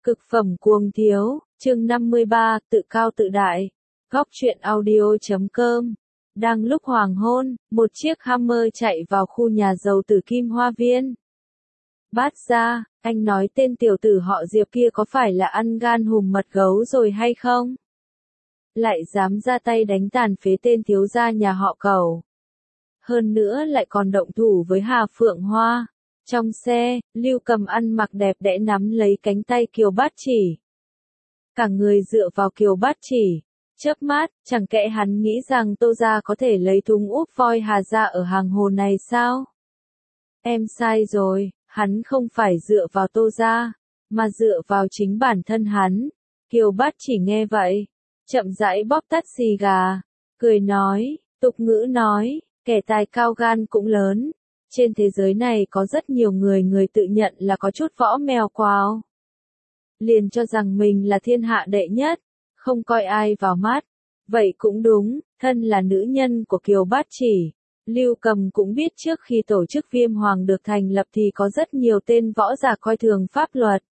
Cực phẩm cuồng thiếu, chương 53, tự cao tự đại. Góc truyện audio.com. Đang lúc hoàng hôn, một chiếc Hummer chạy vào khu nhà giàu Tử Kim Hoa Viên. Bát gia, anh nói tên tiểu tử họ Diệp kia có phải là ăn gan hùm mật gấu rồi hay không? Lại dám ra tay đánh tàn phế tên thiếu gia nhà họ Cẩu. Hơn nữa lại còn động thủ với Hà Phượng Hoa. Trong xe, Lưu Cầm ăn mặc đẹp đẽ nắm lấy cánh tay Kiều Bát Chỉ. Cả người dựa vào Kiều Bát Chỉ, chớp mắt, chẳng kẽ hắn nghĩ rằng Tô gia có thể lấy thúng úp voi Hà gia ở hàng hồ này sao? Em sai rồi, hắn không phải dựa vào Tô gia, mà dựa vào chính bản thân hắn. Kiều Bát Chỉ nghe vậy, chậm rãi bóp tắt xì gà, cười nói, tục ngữ nói, kẻ tài cao gan cũng lớn. Trên thế giới này có rất nhiều người tự nhận là có chút võ mèo quào. Liền cho rằng mình là thiên hạ đệ nhất, không coi ai vào mắt. Vậy cũng đúng, thân là nữ nhân của Kiều Bát Chỉ. Lưu Cầm cũng biết trước khi tổ chức Viêm Hoàng được thành lập thì có rất nhiều tên võ giả coi thường pháp luật.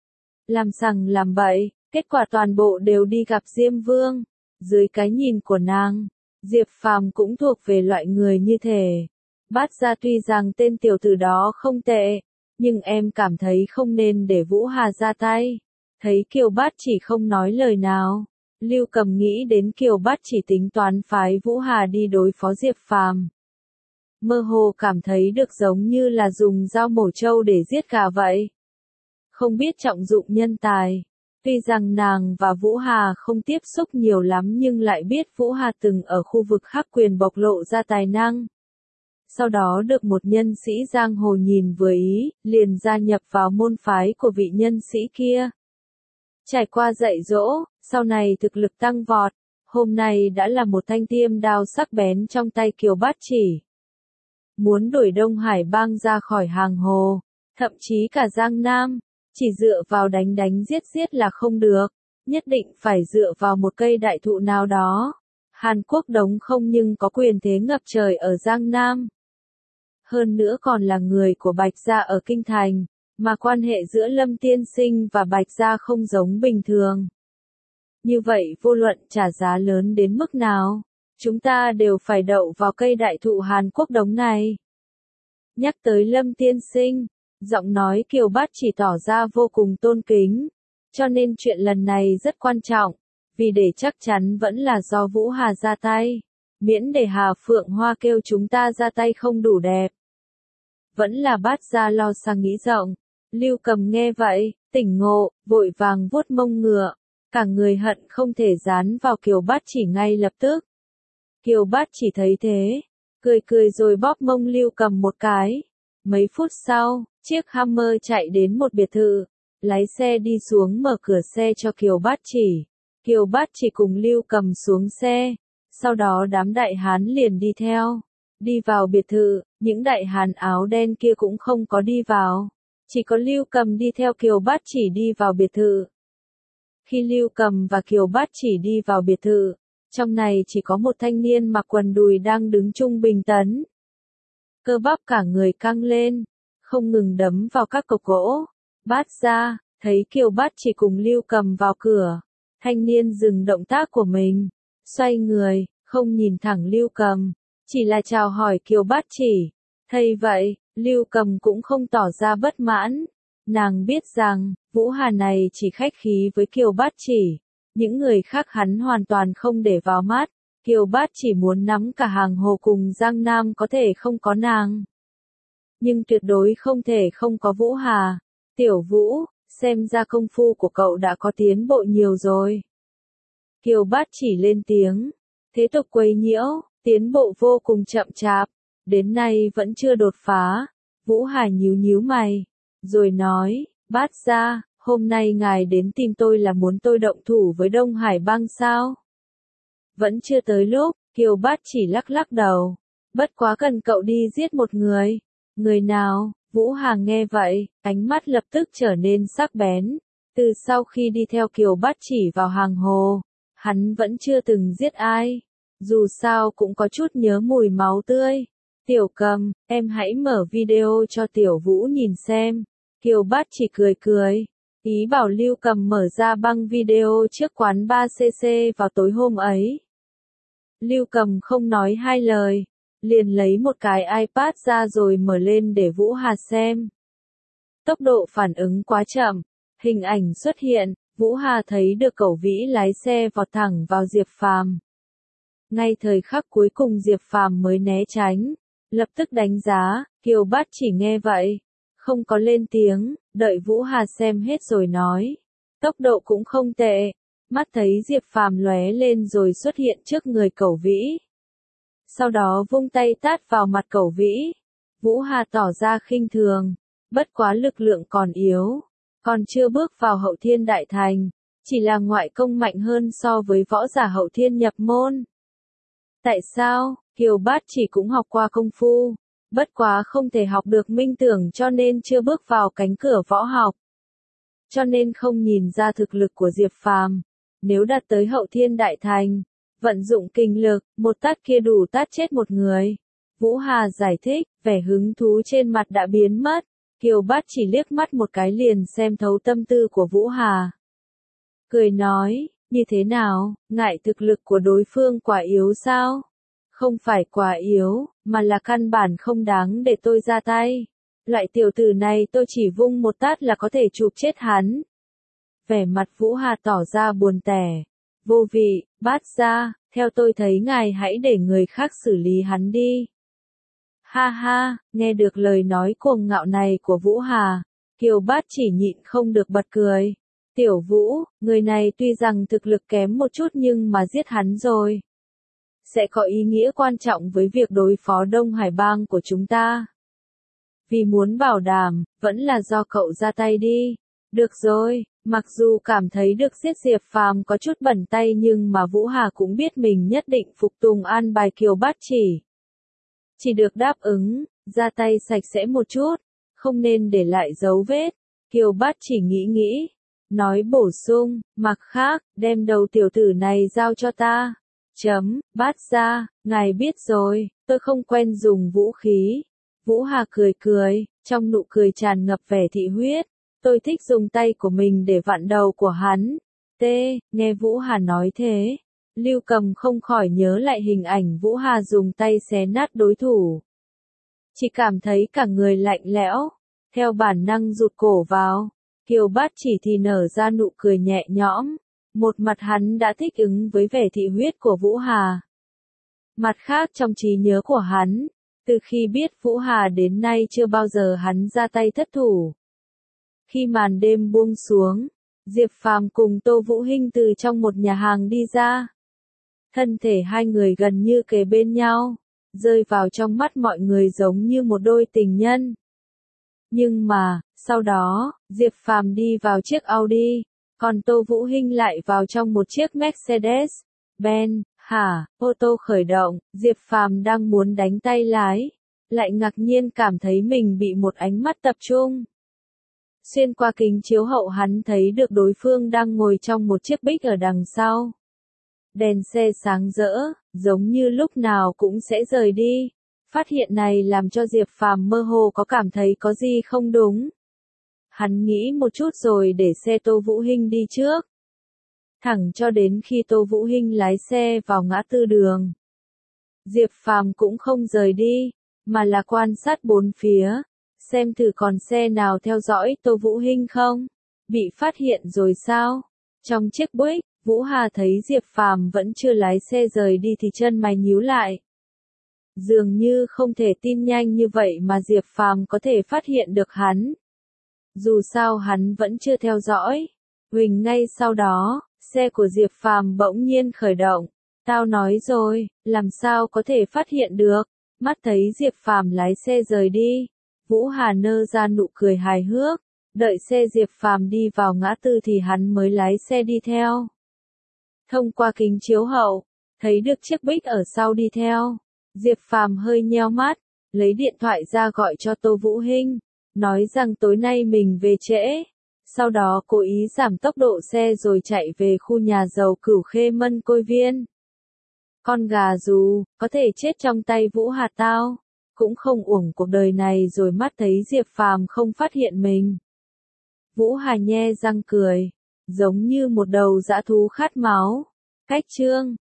Làm sằng làm bậy, kết quả toàn bộ đều đi gặp Diêm Vương. Dưới cái nhìn của nàng, Diệp Phàm cũng thuộc về loại người như thế. Bát gia tuy rằng tên tiểu tử đó không tệ, nhưng em cảm thấy không nên để Vũ Hà ra tay. Thấy Kiều Bát Chỉ không nói lời nào, Lưu Cầm nghĩ đến Kiều Bát Chỉ tính toán phái Vũ Hà đi đối phó Diệp Phàm. Mơ hồ cảm thấy được giống như là dùng dao mổ trâu để giết gà vậy. Không biết trọng dụng nhân tài. Tuy rằng nàng và Vũ Hà không tiếp xúc nhiều lắm nhưng lại biết Vũ Hà từng ở khu vực Hắc Quyền bộc lộ ra tài năng. Sau đó được một nhân sĩ giang hồ nhìn vừa ý, liền gia nhập vào môn phái của vị nhân sĩ kia. Trải qua dạy dỗ, sau này thực lực tăng vọt, hôm nay đã là một thanh tiêm đao sắc bén trong tay Kiều Bát Chỉ. Muốn đuổi Đông Hải bang ra khỏi hàng hồ, thậm chí cả Giang Nam, chỉ dựa vào đánh giết là không được, nhất định phải dựa vào một cây đại thụ nào đó. Hàn Quốc Đống không nhưng có quyền thế ngập trời ở Giang Nam. Hơn nữa còn là người của Bạch Gia ở Kinh Thành, mà quan hệ giữa Lâm Tiên Sinh và Bạch Gia không giống bình thường. Như vậy vô luận trả giá lớn đến mức nào, chúng ta đều phải đậu vào cây đại thụ Hàn Quốc Đống này. Nhắc tới Lâm Tiên Sinh, giọng nói Kiều Bát Chỉ tỏ ra vô cùng tôn kính, cho nên chuyện lần này rất quan trọng, vì để chắc chắn vẫn là do Vũ Hà ra tay. Miễn để Hà Phượng Hoa kêu chúng ta ra tay không đủ đẹp. Vẫn là Bát gia lo sang nghĩ rộng. Lưu Cầm nghe vậy, tỉnh ngộ, vội vàng vuốt mông ngựa. Cả người hận không thể dán vào Kiều Bát Chỉ ngay lập tức. Kiều Bát Chỉ thấy thế, cười rồi bóp mông Lưu Cầm một cái. Mấy phút sau, chiếc Hummer chạy đến một biệt thự. Lái xe đi xuống mở cửa xe cho Kiều Bát Chỉ. Kiều Bát Chỉ cùng Lưu Cầm xuống xe. Sau đó đám đại hán liền đi theo. Đi vào biệt thự, những đại hán áo đen kia cũng không có đi vào. Chỉ có Lưu Cầm đi theo Kiều Bát Chỉ đi vào biệt thự. Khi Lưu Cầm và Kiều Bát Chỉ đi vào biệt thự, trong này chỉ có một thanh niên mặc quần đùi đang đứng trung bình tấn. Cơ bắp cả người căng lên, không ngừng đấm vào các cọc gỗ. Bát gia, thấy Kiều Bát Chỉ cùng Lưu Cầm vào cửa. Thanh niên dừng động tác của mình, xoay người, không nhìn thẳng Lưu Cầm, chỉ là chào hỏi Kiều Bát Chỉ. Thay vậy, Lưu Cầm cũng không tỏ ra bất mãn. Nàng biết rằng, Vũ Hà này chỉ khách khí với Kiều Bát Chỉ. Những người khác hắn hoàn toàn không để vào mắt. Kiều Bát Chỉ muốn nắm cả hàng hồ cùng Giang Nam có thể không có nàng. Nhưng tuyệt đối không thể không có Vũ Hà. Tiểu Vũ, xem ra công phu của cậu đã có tiến bộ nhiều rồi. Kiều Bát Chỉ lên tiếng. Thế tục quấy nhiễu, tiến bộ vô cùng chậm chạp. Đến nay vẫn chưa đột phá. Vũ Hà nhíu mày. Rồi nói, Bát gia, hôm nay ngài đến tìm tôi là muốn tôi động thủ với Đông Hải bang sao? Vẫn chưa tới lúc, Kiều Bát Chỉ lắc đầu. Bất quá cần cậu đi giết một người. Người nào? Vũ Hà nghe vậy, ánh mắt lập tức trở nên sắc bén. Từ sau khi đi theo Kiều Bát Chỉ vào hàng hồ, hắn vẫn chưa từng giết ai. Dù sao cũng có chút nhớ mùi máu tươi. Tiểu Cầm, em hãy mở video cho Tiểu Vũ nhìn xem. Kiều Bát Chỉ cười. Ý bảo Lưu Cầm mở ra băng video trước quán 3cc vào tối hôm ấy. Lưu Cầm không nói hai lời, liền lấy một cái iPad ra rồi mở lên để Vũ Hà xem. Tốc độ phản ứng quá chậm, hình ảnh xuất hiện, Vũ Hà thấy được Cẩu Vĩ lái xe vọt thẳng vào Diệp Phàm. Ngay thời khắc cuối cùng Diệp Phàm mới né tránh, lập tức đánh giá, Kiều Bát chỉ nghe vậy, không có lên tiếng, đợi Vũ Hà xem hết rồi nói. Tốc độ cũng không tệ, mắt thấy Diệp Phàm lóe lên rồi xuất hiện trước người Cẩu Vĩ. Sau đó vung tay tát vào mặt Cẩu Vĩ. Vũ Hà tỏ ra khinh thường, bất quá lực lượng còn yếu, còn chưa bước vào hậu thiên đại thành, chỉ là ngoại công mạnh hơn so với võ giả hậu thiên nhập môn. Tại sao? Kiều Bát chỉ cũng học qua công phu, bất quá không thể học được minh tưởng cho nên chưa bước vào cánh cửa võ học. Cho nên không nhìn ra thực lực của Diệp Phàm, nếu đạt tới hậu thiên đại thành, vận dụng kinh lực, một tát kia đủ tát chết một người. Vũ Hà giải thích, vẻ hứng thú trên mặt đã biến mất, Kiều Bát chỉ liếc mắt một cái liền xem thấu tâm tư của Vũ Hà. Cười nói, như thế nào, ngại thực lực của đối phương quá yếu sao? Không phải quá yếu, mà là căn bản không đáng để tôi ra tay. Loại tiểu tử này tôi chỉ vung một tát là có thể chụp chết hắn. Vẻ mặt Vũ Hà tỏ ra buồn tẻ. Vô vị, Bát gia, theo tôi thấy ngài hãy để người khác xử lý hắn đi. Ha ha, nghe được lời nói cuồng ngạo này của Vũ Hà, Kiều Bát chỉ nhịn không được bật cười. Tiểu Vũ, người này tuy rằng thực lực kém một chút nhưng mà giết hắn rồi, sẽ có ý nghĩa quan trọng với việc đối phó Đông Hải bang của chúng ta. Vì muốn bảo đảm, vẫn là do cậu ra tay đi. Được rồi, mặc dù cảm thấy được giết Diệp Phàm có chút bẩn tay nhưng mà Vũ Hà cũng biết mình nhất định phục tùng an bài Kiều Bát chỉ. Chỉ được đáp ứng, ra tay sạch sẽ một chút, không nên để lại dấu vết. Kiều Bát chỉ nghĩ, nói bổ sung, mặt khác, đem đầu tiểu tử này giao cho ta. Bát gia, ngài biết rồi, tôi không quen dùng vũ khí. Vũ Hà cười, trong nụ cười tràn ngập vẻ thị huyết. Tôi thích dùng tay của mình để vặn đầu của hắn. Nghe Vũ Hà nói thế, Lưu Cầm không khỏi nhớ lại hình ảnh Vũ Hà dùng tay xé nát đối thủ. Chỉ cảm thấy cả người lạnh lẽo, theo bản năng rụt cổ vào. Kiều Bát chỉ thì nở ra nụ cười nhẹ nhõm. Một mặt hắn đã thích ứng với vẻ thị huyết của Vũ Hà. Mặt khác trong trí nhớ của hắn, từ khi biết Vũ Hà đến nay chưa bao giờ hắn ra tay thất thủ. Khi màn đêm buông xuống, Diệp Phàm cùng Tô Vũ Hinh từ trong một nhà hàng đi ra. Thân thể hai người gần như kề bên nhau, rơi vào trong mắt mọi người giống như một đôi tình nhân. Nhưng mà, sau đó, Diệp Phàm đi vào chiếc Audi, còn Tô Vũ Hinh lại vào trong một chiếc Mercedes-Benz. Ô tô khởi động, Diệp Phàm đang muốn đánh tay lái, lại ngạc nhiên cảm thấy mình bị một ánh mắt tập trung. Xuyên qua kính chiếu hậu hắn thấy được đối phương đang ngồi trong một chiếc Big ở đằng sau. Đèn xe sáng rỡ, giống như lúc nào cũng sẽ rời đi. Phát hiện này làm cho Diệp Phàm mơ hồ có cảm thấy có gì không đúng. Hắn nghĩ một chút rồi để xe Tô Vũ Hinh đi trước. Thẳng cho đến khi Tô Vũ Hinh lái xe vào ngã tư đường. Diệp Phàm cũng không rời đi, mà là quan sát bốn phía, xem thử còn xe nào theo dõi Tô Vũ Hinh không. Bị phát hiện rồi sao? Trong chiếc Buick, Vũ Hà thấy Diệp Phàm vẫn chưa lái xe rời đi thì chân mày nhíu lại. Dường như không thể tin nhanh như vậy mà Diệp Phàm có thể phát hiện được hắn. Dù sao hắn vẫn chưa theo dõi. Huỳnh ngay sau đó, xe của Diệp Phàm bỗng nhiên khởi động. Tao nói rồi, làm sao có thể phát hiện được. Mắt thấy Diệp Phàm lái xe rời đi, Vũ Hà nơ ra nụ cười hài hước. Đợi xe Diệp Phàm đi vào ngã tư thì hắn mới lái xe đi theo. Thông qua kính chiếu hậu, thấy được chiếc Big ở sau đi theo. Diệp Phàm hơi nheo mắt, lấy điện thoại ra gọi cho Tô Vũ Hinh, nói rằng tối nay mình về trễ. Sau đó cố ý giảm tốc độ xe rồi chạy về khu nhà giàu Cửu Khê Mân Côi Viên. Con gà dù, có thể chết trong tay Vũ Hà tao, cũng không uổng cuộc đời này rồi mắt thấy Diệp Phàm không phát hiện mình. Vũ Hà nhe răng cười, giống như một đầu dã thú khát máu. Cách chương